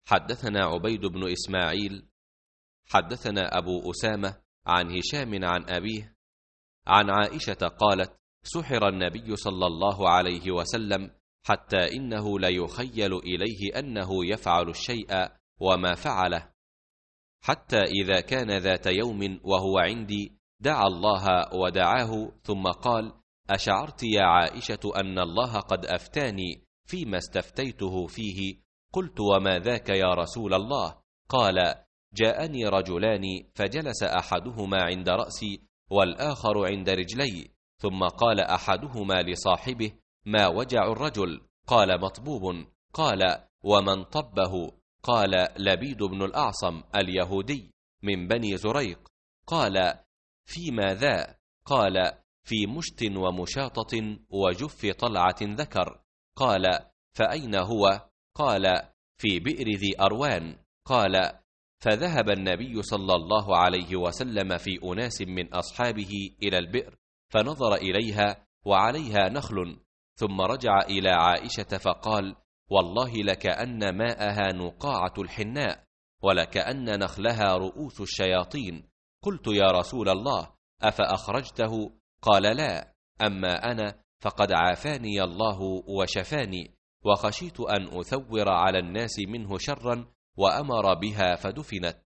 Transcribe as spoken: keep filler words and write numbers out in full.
حدثنا عبيد بن إسماعيل حدثنا أبو أسامة عن هشام عن أبيه عن عائشة قالت: سحر النبي صلى الله عليه وسلم حتى إنه ليخيل إليه أنه يفعل الشيء وما فعله، حتى إذا كان ذات يوم وهو عندي دعا الله ودعاه، ثم قال: أشعرت يا عائشة أن الله قد أفتاني فيما استفتيته فيه؟ قلت: وما ذاك يا رسول الله؟ قال: جاءني رجلان فجلس أحدهما عند رأسي والآخر عند رجلي، ثم قال أحدهما لصاحبه: ما وجع الرجل؟ قال: مطبوب. قال: ومن طبه؟ قال: لبيد بن الأعصم اليهودي من بني زريق. قال: فيما ذا؟ قال: في مشت ومشاطة وجف طلعة ذكر. قال: فأين هو؟ قال: في بئر ذي أروان. قال: فذهب النبي صلى الله عليه وسلم في أناس من أصحابه إلى البئر، فنظر إليها وعليها نخل، ثم رجع إلى عائشة فقال: والله لكأن ماءها نقاعة الحناء، ولكأن نخلها رؤوس الشياطين. قلت: يا رسول الله، أفأخرجته؟ قال: لا، أما أنا فقد عافاني الله وشفاني، وخشيت أن أثور على الناس منه شرا، وأمر بها فدفنت.